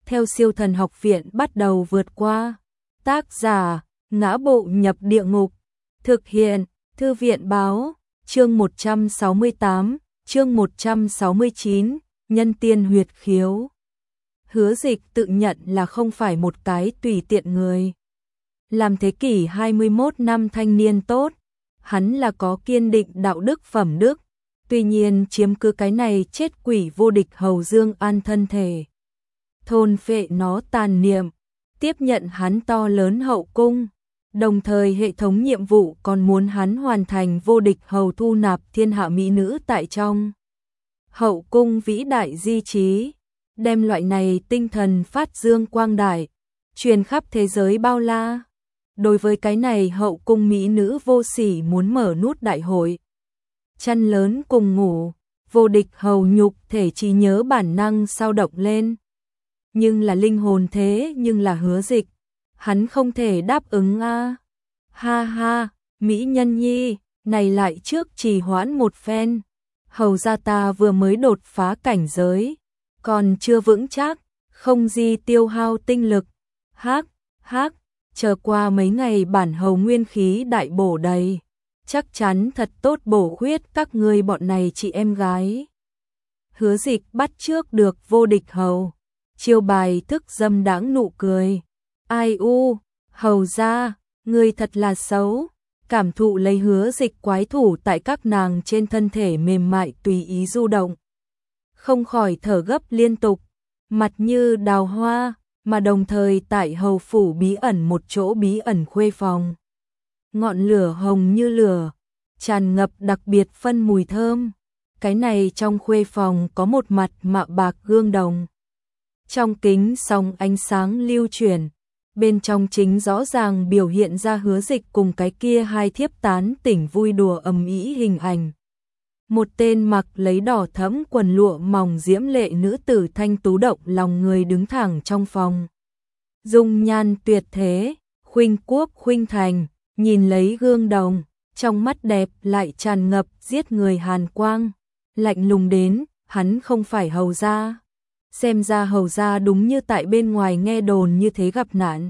theo Siêu Thần Học Viện bắt đầu vượt qua. Tác giả: Ngã Bộ Nhập Địa Ngục. Thực hiện: Thư viện báo. Chương 168, chương 169, Nhân Tiên Huyệt Khiếu. Hứa Dịch tự nhận là không phải một cái tùy tiện người. Làm thế kỷ 21 năm thanh niên tốt, hắn là có kiên định đạo đức phẩm đức, tuy nhiên chiếm cứ cái này chết quỷ vô địch Hầu Dương An thân thể. Thôn phệ nó tàn niệm, tiếp nhận hắn to lớn hậu cung, đồng thời hệ thống nhiệm vụ còn muốn hắn hoàn thành vô địch hầu thu nạp thiên hạ mỹ nữ tại trong hậu cung vĩ đại di trí, đem loại này tinh thần phát dương quang đại, truyền khắp thế giới bao la. Đối với cái này hậu cung mỹ nữ vô sỉ muốn mở nút đại hội, chăn lớn cùng ngủ, vô địch hầu nhục thể trí nhớ bản năng sao động lên. Nhưng là linh hồn thế nhưng là Hứa Dịch, hắn không thể đáp ứng a. Ha ha, mỹ nhân nhi, này lại trước trì hoãn một phen. Hầu gia ta vừa mới đột phá cảnh giới, còn chưa vững chắc, không gì tiêu hao tinh lực. Hắc, hắc, chờ qua mấy ngày bản hầu nguyên khí đại bổ đầy, chắc chắn thật tốt bổ khuyết các ngươi bọn này chị em gái. Hứa Dịch bắt trước được vô địch hầu, chiêu bài thức dâm đãng nụ cười. Ai u, hầu gia, ngươi thật là xấu. Cảm thụ lấy Hứa Dịch quái thủ tại các nàng trên thân thể mềm mại tùy ý du động, không khỏi thở gấp liên tục, mặt như đào hoa, mà đồng thời tại hầu phủ bí ẩn một chỗ bí ẩn khuê phòng. Ngọn lửa hồng như lửa, tràn ngập đặc biệt phân mùi thơm. Cái này trong khuê phòng có một mặt mạ bạc gương đồng. Trong kính song ánh sáng lưu chuyển, bên trong chính rõ ràng biểu hiện ra Hứa Dịch cùng cái kia hai thiếp tán tỉnh vui đùa ầm ĩ hình ảnh. Một tên mặc lấy đỏ thẫm quần lụa mỏng diễm lệ nữ tử thanh tú động lòng người đứng thẳng trong phòng. Dung nhan tuyệt thế, khuynh quốc khuynh thành, nhìn lấy gương đồng, trong mắt đẹp lại tràn ngập giết người hàn quang, lạnh lùng đến, hắn không phải hầu gia. Xem ra hầu gia đúng như tại bên ngoài nghe đồn như thế gặp nạn.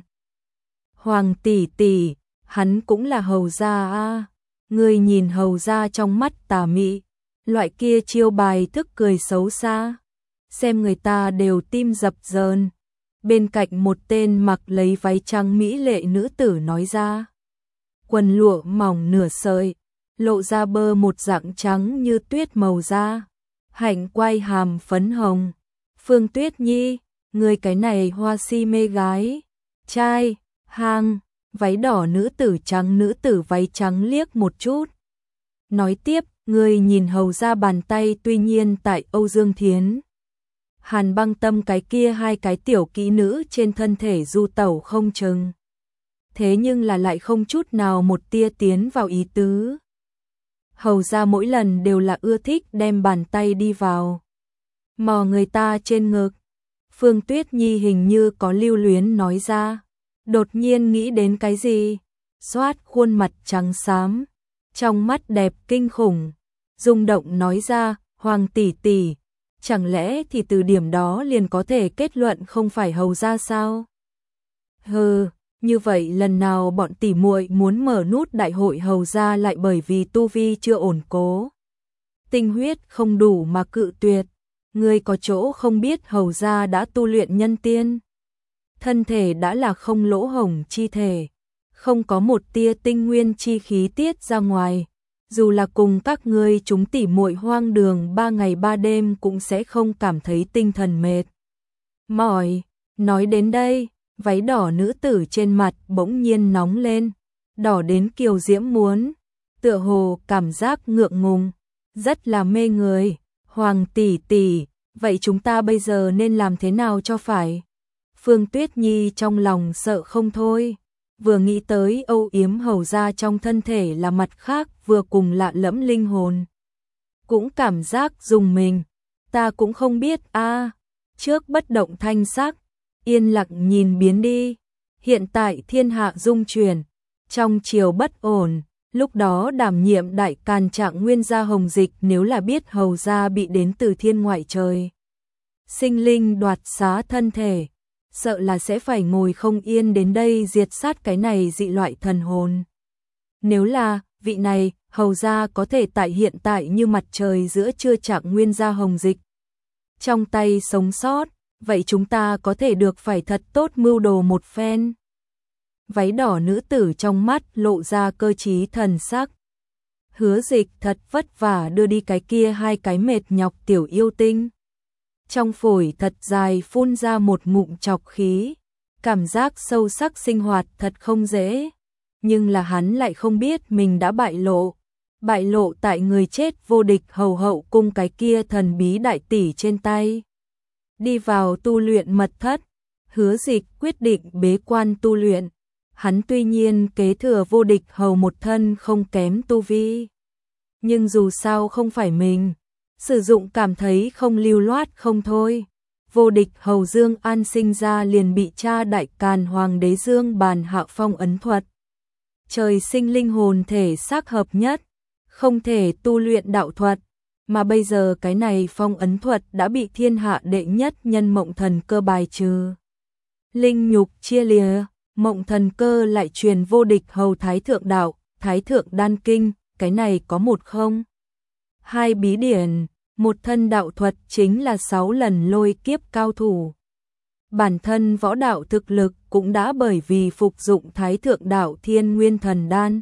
Hoàng tỷ tỷ, hắn cũng là hầu gia a. Ngươi nhìn hầu gia trong mắt tà mị, loại kia chiêu bài thức cười xấu xa, xem người ta đều tim dập dờn. Bên cạnh một tên mặc lấy váy trắng mỹ lệ nữ tử nói ra. Quần lụa mỏng nửa sợi, lộ ra bơ một dạng trắng như tuyết màu da, hạnh quai hàm phấn hồng. Phương Tuyết Nhi, người cái này hoa si mê gái, trai, hang, váy đỏ nữ tử váy trắng liếc một chút. Nói tiếp, người nhìn hầu ra bàn tay tuy nhiên tại Âu Dương Thiến. Hàn Băng Tâm cái kia hai cái tiểu kỹ nữ trên thân thể du tẩu không chừng. Thế nhưng là lại không chút nào một tia tiến vào ý tứ. Hầu ra mỗi lần đều là ưa thích đem bàn tay đi vào mò người ta trên ngực. Phương Tuyết Nhi hình như có lưu luyến nói ra, đột nhiên nghĩ đến cái gì, xoát khuôn mặt trắng xám, trong mắt đẹp kinh khủng, rung động nói ra, Hoàng tỷ tỷ, chẳng lẽ thì từ điểm đó liền có thể kết luận không phải hầu gia sao? Hừ, như vậy lần nào bọn tỷ muội muốn mở nút đại hội hầu gia lại bởi vì tu vi chưa ổn cố, tinh huyết không đủ mà cự tuyệt. Ngươi có chỗ không biết hầu gia đã tu luyện nhân tiên. Thân thể đã là không lỗ hổng chi thể, không có một tia tinh nguyên chi khí tiết ra ngoài. Dù là cùng các ngươi chúng tỉ muội hoang đường 3 ngày 3 đêm cũng sẽ không cảm thấy tinh thần mệt mỏi. Nói đến đây, váy đỏ nữ tử trên mặt bỗng nhiên nóng lên, đỏ đến kiều diễm muốn, tựa hồ cảm giác ngượng ngùng, rất là mê người. Hoàng tỷ tỷ, vậy chúng ta bây giờ nên làm thế nào cho phải? Phương Tuyết Nhi trong lòng sợ không thôi, vừa nghĩ tới âu yếm hầu gia trong thân thể là mặt khác vừa cùng lạ lẫm linh hồn. Cũng cảm giác dùng mình, ta cũng không biết a. Trước bất động thanh sắc, yên lặng nhìn biến đi, hiện tại thiên hạ dung chuyển, trong triều bất ổn. Lúc đó đảm nhiệm đại càn trạng nguyên gia Hồng Dịch nếu là biết hầu gia bị đến từ thiên ngoại trời sinh linh đoạt xá thân thể, sợ là sẽ phải ngồi không yên đến đây diệt sát cái này dị loại thần hồn. Nếu là vị này, hầu ra có thể tại hiện tại như mặt trời giữa trưa Trạng Nguyên gia Hồng Dịch trong tay sống sót, vậy chúng ta có thể được phải thật tốt mưu đồ một phen. Váy đỏ nữ tử trong mắt lộ ra cơ trí thần sắc. Hứa Dịch thật vất vả đưa đi cái kia hai cái mệt nhọc tiểu yêu tinh. Trong phổi thật dài phun ra một ngụm trọc khí, cảm giác sâu sắc sinh hoạt thật không dễ. Nhưng là hắn lại không biết mình đã bại lộ tại người chết vô địch hầu hậu cung cái kia thần bí đại tỷ trên tay. Đi vào tu luyện mật thất, Hứa Dịch quyết định bế quan tu luyện. Hắn tuy nhiên kế thừa vô địch hầu một thân không kém tu vi, nhưng dù sao không phải mình, sử dụng cảm thấy không lưu loát không thôi. Vô địch hầu Dương An sinh ra liền bị cha đại càn hoàng đế Dương bàn hạ phong ấn thuật. Trời sinh linh hồn thể xác hợp nhất, không thể tu luyện đạo thuật, mà bây giờ cái này phong ấn thuật đã bị thiên hạ đệ nhất nhân Mộng Thần Cơ bài trừ. Linh nhục chia lìa, Mộng Thần Cơ lại truyền vô địch hầu Thái Thượng Đạo, Thái Thượng Đan Kinh, cái này có một không hai bí điển, một thân đạo thuật chính là 6 lần lôi kiếp cao thủ. Bản thân võ đạo thực lực cũng đã bởi vì phục dụng Thái Thượng Đạo Thiên Nguyên Thần Đan,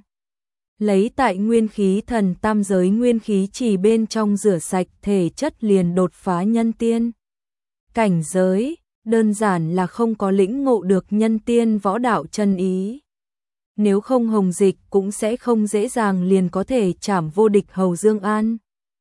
lấy tại nguyên khí thần tam giới nguyên khí chỉ bên trong rửa sạch thể chất liền đột phá nhân tiên cảnh giới, đơn giản là không có lĩnh ngộ được nhân tiên võ đạo chân ý. Nếu không Hồng Dịch cũng sẽ không dễ dàng liền có thể trảm vô địch hầu Dương An.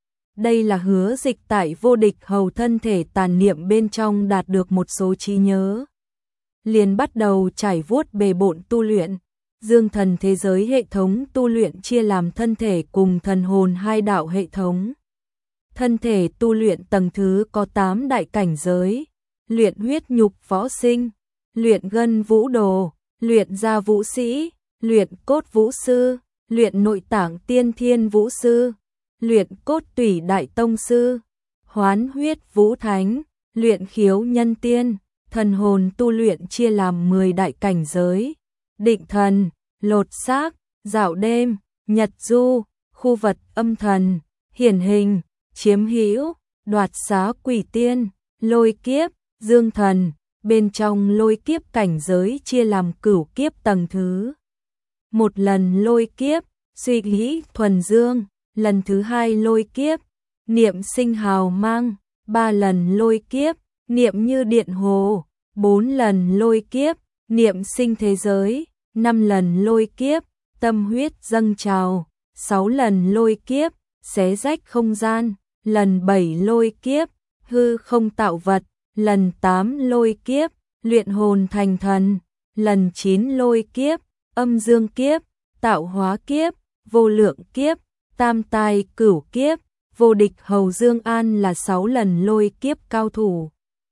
Đây là Hứa Dịch tại vô địch hầu thân thể tàn niệm bên trong đạt được một số trí nhớ, liền bắt đầu trải vuốt bề bộn tu luyện. Dương thần thế giới hệ thống tu luyện chia làm thân thể cùng thần hồn hai đạo hệ thống. Thân thể tu luyện tầng thứ có 8 đại cảnh giới: luyện huyết nhục võ sinh, luyện gân vũ đồ, luyện da vũ sĩ, luyện cốt vũ sư, luyện nội tạng tiên thiên vũ sư, luyện cốt tủy đại tông sư, hoán huyết vũ thánh, luyện khiếu nhân tiên. Thần hồn tu luyện chia làm 10 đại cảnh giới: định thần, lột xác, dạo đêm, nhật du, khu vật âm thần, hiển hình, chiếm hữu, đoạt xá quỷ tiên, lôi kiếp, dương thần. Bên trong lôi kiếp cảnh giới chia làm cửu kiếp tầng thứ. Một lần lôi kiếp, suy nghĩ thuần dương, lần thứ 2 lôi kiếp, niệm sinh hào mang, 3 lần lôi kiếp, niệm như điện hồ, 4 lần lôi kiếp, niệm sinh thế giới, 5 lần lôi kiếp, tâm huyết dâng trào, 6 lần lôi kiếp, xé rách không gian, lần 7 lôi kiếp, hư không tạo vật, lần 8 lôi kiếp, luyện hồn thành thần, lần 9 lôi kiếp, âm dương kiếp, tạo hóa kiếp, vô lượng kiếp, tam tai cửu kiếp. Vô địch hầu Dương An là 6 lần lôi kiếp cao thủ.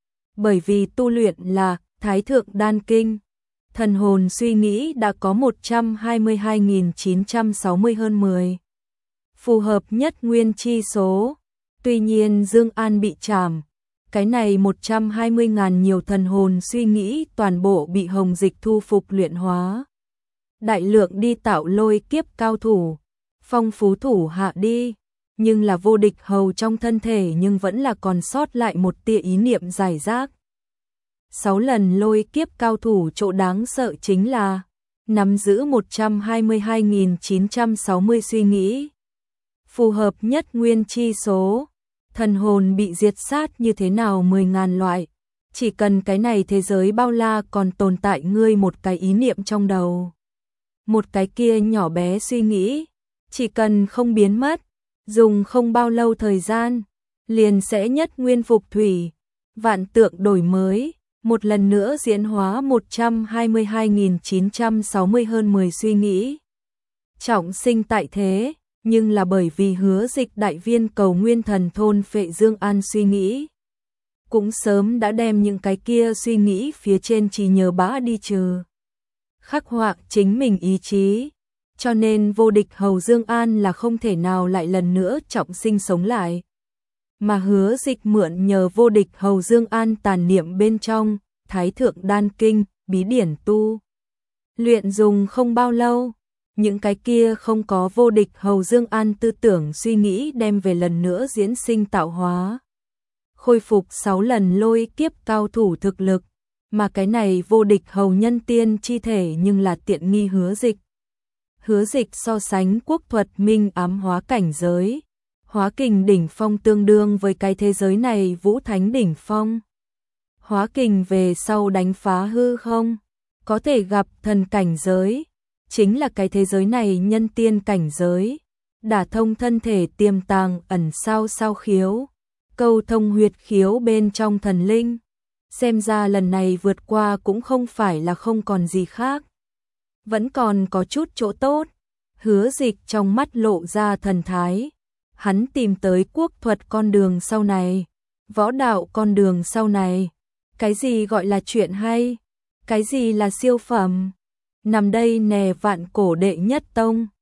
Bởi vì tu luyện là Thái Thượng Đan Kinh, thần hồn suy nghĩ đã có 122.960 hơn 10. Phù hợp nhất nguyên chi số. Tuy nhiên Dương An bị trảm, cái này 120.000 nhiều thần hồn suy nghĩ toàn bộ bị Hồng Dịch thu phục luyện hóa. Đại lượng đi tạo lôi kiếp cao thủ, phong phú thủ hạ đi, nhưng là vô địch hầu trong thân thể nhưng vẫn là còn sót lại một tia ý niệm giải rác. 6 lần lôi kiếp cao thủ chỗ đáng sợ chính là nắm giữ 122.960 suy nghĩ. Phù hợp nhất nguyên chi số, thần hồn bị diệt sát như thế nào 10.000 loại. Chỉ cần cái này thế giới bao la còn tồn tại ngươi một cái ý niệm trong đầu, một cái kia nhỏ bé suy nghĩ, chỉ cần không biến mất, dùng không bao lâu thời gian, liền sẽ nhất nguyên phục thủy, vạn tượng đổi mới, một lần nữa diễn hóa 122.960 hơn 10 suy nghĩ. Trọng sinh tại thế, nhưng là bởi vì Hứa Dịch đại viên cầu nguyên thần thôn phệ Dương An suy nghĩ, cũng sớm đã đem những cái kia suy nghĩ phía trên trí nhớ bã đi trừ, khắc họa chính mình ý chí, cho nên vô địch hầu Dương An là không thể nào lại lần nữa trọng sinh sống lại. Mà Hứa Dịch mượn nhờ vô địch hầu Dương An tàn niệm bên trong, Thái Thượng Đan Kinh, bí điển tu. Luyện dùng không bao lâu, những cái kia không có vô địch hầu Dương An tư tưởng suy nghĩ đem về lần nữa diễn sinh tạo hóa. Khôi phục 6 lần lôi kiếp cao thủ thực lực, mà cái này vô địch hầu nhân tiên chi thể nhưng là tiện nghi Hứa Dịch. Hứa Dịch so sánh quốc thuật minh ám hóa cảnh giới, hóa kình đỉnh phong tương đương với cái thế giới này vũ thánh đỉnh phong. Hóa kình về sau đánh phá hư không, có thể gặp thần cảnh giới, chính là cái thế giới này nhân tiên cảnh giới, đả thông thân thể tiềm tàng ẩn sao khiếu, câu thông huyệt khiếu bên trong thần linh. Xem ra lần này vượt qua cũng không phải là không còn gì khác, vẫn còn có chút chỗ tốt. Hứa Dịch trong mắt lộ ra thần thái, hắn tìm tới quốc thuật con đường sau này, võ đạo con đường sau này. Cái gì gọi là chuyện hay? Cái gì là siêu phẩm? Nằm đây nè vạn cổ đệ nhất tông.